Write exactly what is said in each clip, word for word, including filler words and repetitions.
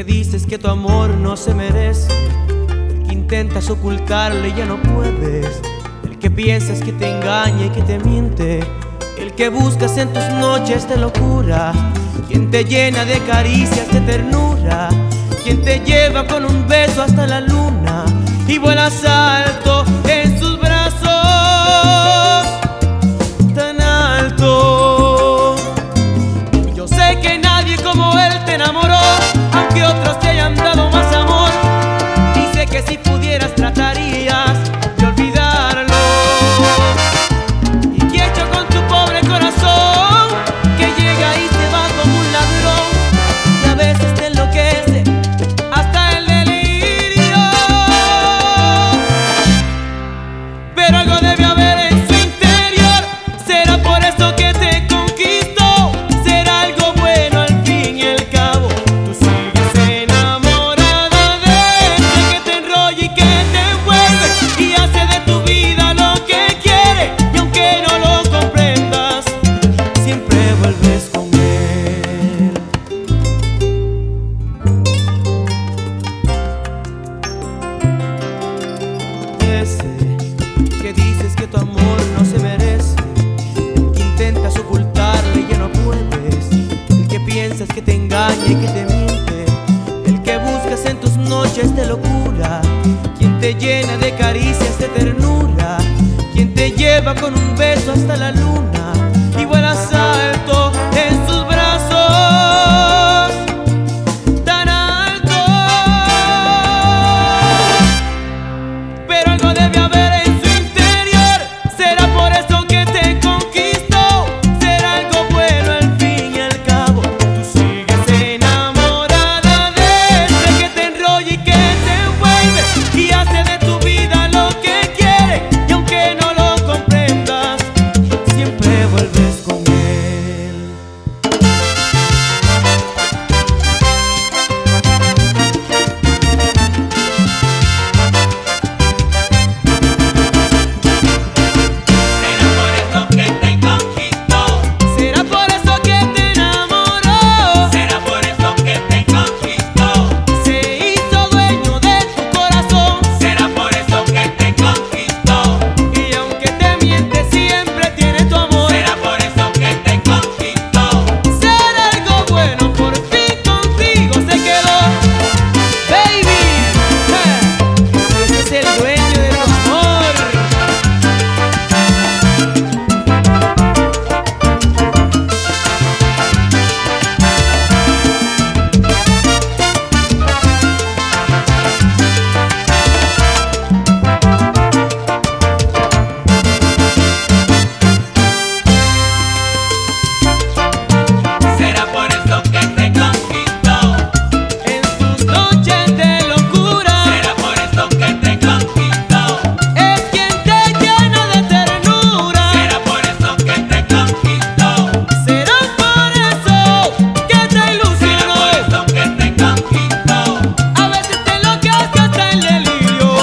que dices que tu amor no se merece, el que intentas ocultarle y ya no puedes, el que piensas que te engaña y que te miente, el que buscas en tus noches de locura, quien te llena de caricias de ternura, quien te lleva con un beso hasta la luna y vuelas alto en sus brazos, tan alto. Yo sé que nadie como él te enamoró, aunque otros te hayan dado más amor, y sé que si pudieras tratarías de olvidarlo. ¿Y qué he hecho con tu pobre corazón, que llega y se va como un ladrón, y a veces te enloquece hasta el delirio? Pero algo debe haber en su interior, será por eso que te conquistó, será algo bueno al fin y al cabo. Tú sigues enamorada de él, de que te enrolla y que te envuelve y hace de tu vida lo que quiere, y aunque no lo comprendas, siempre vuelves con él. Ese que dices que tu amor no se merece, el que intentas ocultarle y ya no puedes, el que piensas que te engaña y que te miente, el que buscas en tus noches de locura, quien te llena de caricias de ternura, quien te lleva con un beso hasta la luna y vuelas alto en sus brazos, tan alto. Pero algo debe haber en su interior, será por eso que te conquistó, será algo bueno al fin y al cabo. Tú sigues enamorada de él, de que te enrolla y que te envuelve y hace de tu vida lo que quiere, y aunque no lo comprendas, siempre vuelves con él. Será por eso que te conquistó, Será por eso que te enamoró, será por eso que te conquistó, se hizo dueño de tu corazón, será por eso que te conquistó, y aunque te miente siempre tiene tu amor. será por eso que te conquistó. Será algo bueno, por fin contigo se quedó, baby. Ja, ese es el dueño de tu amor. Será por eso que te conquistó, En sus noches de locura, será por eso que te conquistó, es quien te llena de ternura. será por eso que te conquistó, Será por eso que te será ilusionó. por eso que te conquistó. A veces te enloquece hasta el delirio.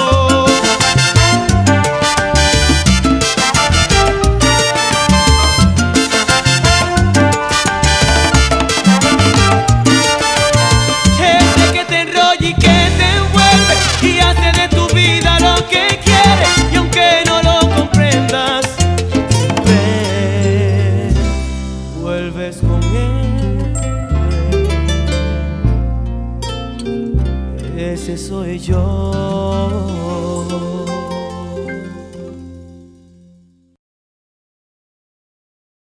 Ese que te enrolla y que te envuelve y hace de tu vida lo que quiere, y aunque no lo comprendas, siempre vuelves con él. Ese soy yo.